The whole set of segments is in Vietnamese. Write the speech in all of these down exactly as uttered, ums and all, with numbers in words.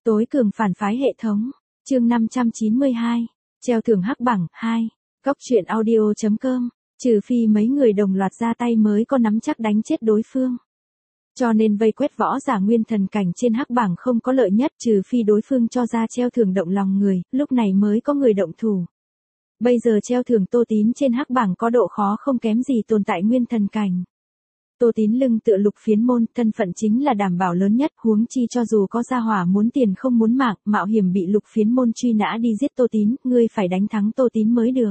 Tối cường phản phái hệ thống. Chương năm trăm chín mươi hai. Treo thưởng hắc bảng hai. Cóc truyện audio chấm com. Trừ phi mấy người đồng loạt ra tay mới có nắm chắc đánh chết đối phương. Cho nên vây quét võ giả nguyên thần cảnh trên hắc bảng không có lợi nhất, trừ phi đối phương cho ra treo thưởng động lòng người, lúc này mới có người động thủ. Bây giờ treo thưởng Tô Tín trên hắc bảng có độ khó không kém gì tồn tại nguyên thần cảnh. Tô Tín lưng tựa lục phiến môn, thân phận chính là đảm bảo lớn nhất, huống chi cho dù có gia hỏa muốn tiền không muốn mạng, mạo hiểm bị lục phiến môn truy nã đi giết Tô Tín, ngươi phải đánh thắng Tô Tín mới được.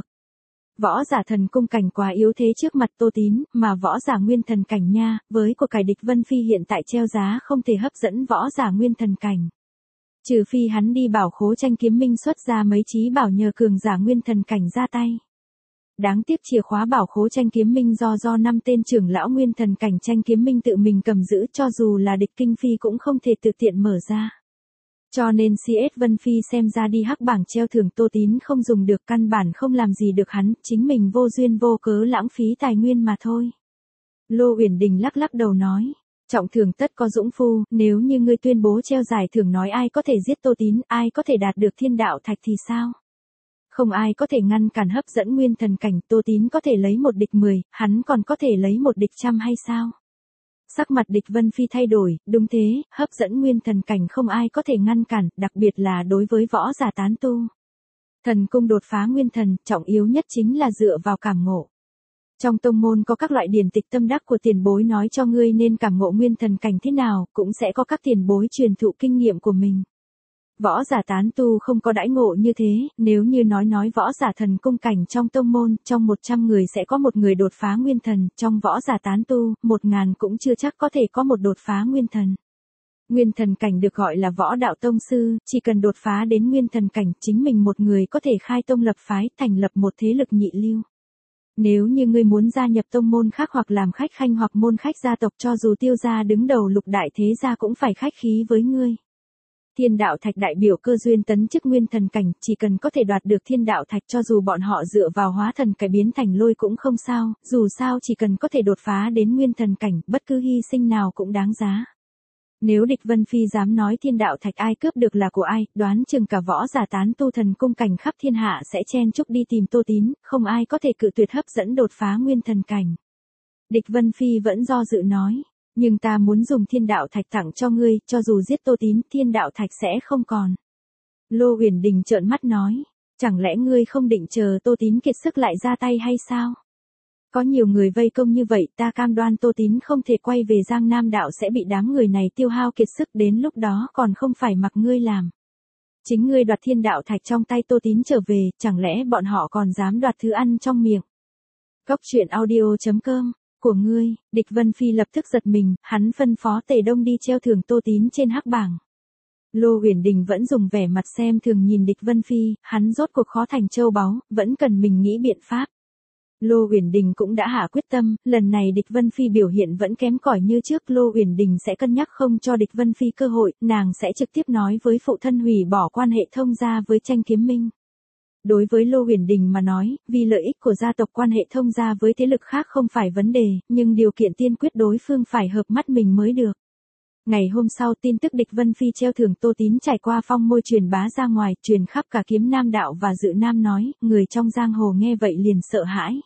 Võ giả thần cung cảnh quá yếu thế trước mặt Tô Tín, mà võ giả nguyên thần cảnh nha, với của cải địch Vân Phi hiện tại treo giá không thể hấp dẫn võ giả nguyên thần cảnh. Trừ phi hắn đi bảo khố tranh kiếm minh xuất ra mấy chí bảo nhờ cường giả nguyên thần cảnh ra tay. Đáng tiếc chìa khóa bảo khố tranh kiếm minh do do năm tên trưởng lão nguyên thần cảnh tranh kiếm minh tự mình cầm giữ, cho dù là địch kinh phi cũng không thể tự tiện mở ra. Cho nên xê ét Vân Phi xem ra đi hắc bảng treo thưởng Tô Tín không dùng được, căn bản không làm gì được hắn, chính mình vô duyên vô cớ lãng phí tài nguyên mà thôi. Lô Uyển Đình lắc lắc đầu nói, trọng thưởng tất có dũng phu, nếu như ngươi tuyên bố treo giải thưởng nói ai có thể giết Tô Tín, ai có thể đạt được thiên đạo thạch thì sao? Không ai có thể ngăn cản hấp dẫn nguyên thần cảnh, Tô Tín có thể lấy một địch mười, hắn còn có thể lấy một địch trăm hay sao? Sắc mặt địch Vân Phi thay đổi, đúng thế, hấp dẫn nguyên thần cảnh không ai có thể ngăn cản, đặc biệt là đối với võ giả tán tu. Thần cung đột phá nguyên thần, trọng yếu nhất chính là dựa vào cảm ngộ. Trong tông môn có các loại điển tịch tâm đắc của tiền bối nói cho ngươi nên cảm ngộ nguyên thần cảnh thế nào, cũng sẽ có các tiền bối truyền thụ kinh nghiệm của mình. Võ giả tán tu không có đãi ngộ như thế, nếu như nói nói võ giả thần cung cảnh trong tông môn, trong một trăm người sẽ có một người đột phá nguyên thần, trong võ giả tán tu, một ngàn cũng chưa chắc có thể có một đột phá nguyên thần. Nguyên thần cảnh được gọi là võ đạo tông sư, chỉ cần đột phá đến nguyên thần cảnh, chính mình một người có thể khai tông lập phái, thành lập một thế lực nhị lưu. Nếu như ngươi muốn gia nhập tông môn khác hoặc làm khách khanh hoặc môn khách gia tộc, cho dù Tiêu gia đứng đầu lục đại thế gia cũng phải khách khí với ngươi. Thiên đạo thạch đại biểu cơ duyên tấn chức nguyên thần cảnh, chỉ cần có thể đoạt được thiên đạo thạch cho dù bọn họ dựa vào hóa thần cải biến thành lôi cũng không sao, dù sao chỉ cần có thể đột phá đến nguyên thần cảnh, bất cứ hy sinh nào cũng đáng giá. Nếu địch Vân Phi dám nói thiên đạo thạch ai cướp được là của ai, đoán chừng cả võ giả tán tu thần cung cảnh khắp thiên hạ sẽ chen chúc đi tìm Tô Tín, không ai có thể cự tuyệt hấp dẫn đột phá nguyên thần cảnh. Địch Vân Phi vẫn do dự nói. Nhưng ta muốn dùng thiên đạo thạch tặng cho ngươi, cho dù giết Tô Tín, thiên đạo thạch sẽ không còn. Lô Uyển Đình trợn mắt nói, chẳng lẽ ngươi không định chờ Tô Tín kiệt sức lại ra tay hay sao? Có nhiều người vây công như vậy, ta cam đoan Tô Tín không thể quay về Giang Nam đạo sẽ bị đám người này tiêu hao kiệt sức, đến lúc đó còn không phải mặc ngươi làm. Chính ngươi đoạt thiên đạo thạch trong tay Tô Tín trở về, chẳng lẽ bọn họ còn dám đoạt thứ ăn trong miệng? Cóc truyện audio chấm com. Của ngươi, địch Vân Phi lập tức giật mình, hắn phân phó Tề Đông đi treo thưởng Tô Tín trên hắc bảng. Lô Uyển Đình vẫn dùng vẻ mặt xem thường nhìn địch Vân Phi, hắn rốt cuộc khó thành châu báu, vẫn cần mình nghĩ biện pháp. Lô Uyển Đình cũng đã hạ quyết tâm, lần này địch Vân Phi biểu hiện vẫn kém cỏi như trước, Lô Uyển Đình sẽ cân nhắc không cho địch Vân Phi cơ hội, nàng sẽ trực tiếp nói với phụ thân hủy bỏ quan hệ thông gia với tranh kiếm minh. Đối với Lô Uyển Đình mà nói, vì lợi ích của gia tộc quan hệ thông gia với thế lực khác không phải vấn đề, nhưng điều kiện tiên quyết đối phương phải hợp mắt mình mới được. Ngày hôm sau tin tức địch Vân Phi treo thưởng Tô Tín trải qua phong môi truyền bá ra ngoài, truyền khắp cả Kiếm Nam đạo và Dự Nam nói, người trong giang hồ nghe vậy liền sợ hãi.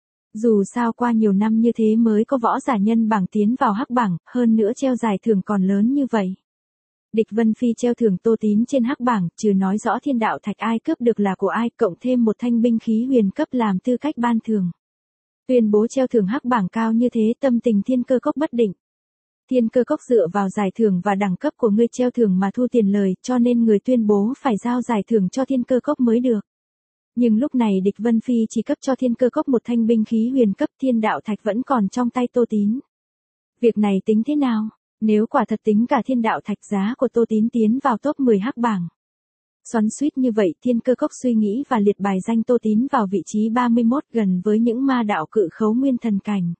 Dù sao qua nhiều năm như thế mới có võ giả nhân bảng tiến vào hắc bảng, hơn nữa treo giải thưởng còn lớn như vậy. Địch Vân Phi treo thưởng Tô Tín trên hắc bảng, trừ nói rõ thiên đạo thạch ai cướp được là của ai, cộng thêm một thanh binh khí huyền cấp làm tư cách ban thưởng. Tuyên bố treo thưởng hắc bảng cao như thế, tâm tình Thiên Cơ Cốc bất định. Thiên Cơ Cốc dựa vào giải thưởng và đẳng cấp của ngươi treo thưởng mà thu tiền lời, cho nên người tuyên bố phải giao giải thưởng cho Thiên Cơ Cốc mới được. Nhưng lúc này địch Vân Phi chỉ cấp cho Thiên Cơ Cốc một thanh binh khí huyền cấp, thiên đạo thạch vẫn còn trong tay Tô Tín. Việc này tính thế nào? Nếu quả thật tính cả thiên đạo thạch, giá của Tô Tín tiến vào top mười hắc bảng. Xoắn xuýt như vậy, Thiên Cơ Cốc suy nghĩ và liệt bài danh Tô Tín vào vị trí ba mươi mốt, gần với những ma đạo cự khấu nguyên thần cảnh.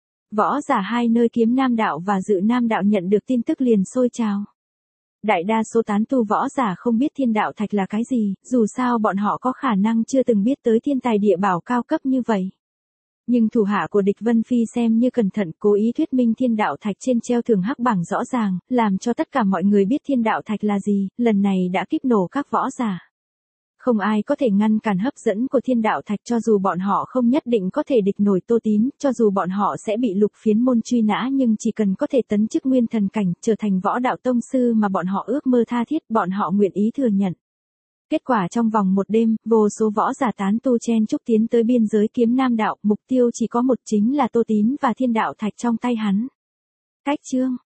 Võ giả hai nơi Kiếm Nam đạo và Dự Nam đạo nhận được tin tức liền sôi trào. Đại đa số tán tu võ giả không biết thiên đạo thạch là cái gì, dù sao bọn họ có khả năng chưa từng biết tới thiên tài địa bảo cao cấp như vậy. Nhưng thủ hạ của địch Vân Phi xem như cẩn thận, cố ý thuyết minh thiên đạo thạch trên treo thưởng hắc bảng rõ ràng, làm cho tất cả mọi người biết thiên đạo thạch là gì, lần này đã kíp nổ các võ giả. Không ai có thể ngăn cản hấp dẫn của thiên đạo thạch, cho dù bọn họ không nhất định có thể địch nổi Tô Tín, cho dù bọn họ sẽ bị lục phiến môn truy nã, nhưng chỉ cần có thể tấn chức nguyên thần cảnh, trở thành võ đạo tông sư mà bọn họ ước mơ tha thiết, bọn họ nguyện ý thừa nhận. Kết quả trong vòng một đêm, vô số võ giả tán tu chen chúc tiến tới biên giới kiếm nam đạo, mục tiêu chỉ có một, chính là Tô Tín và thiên đạo thạch trong tay hắn. Cách chương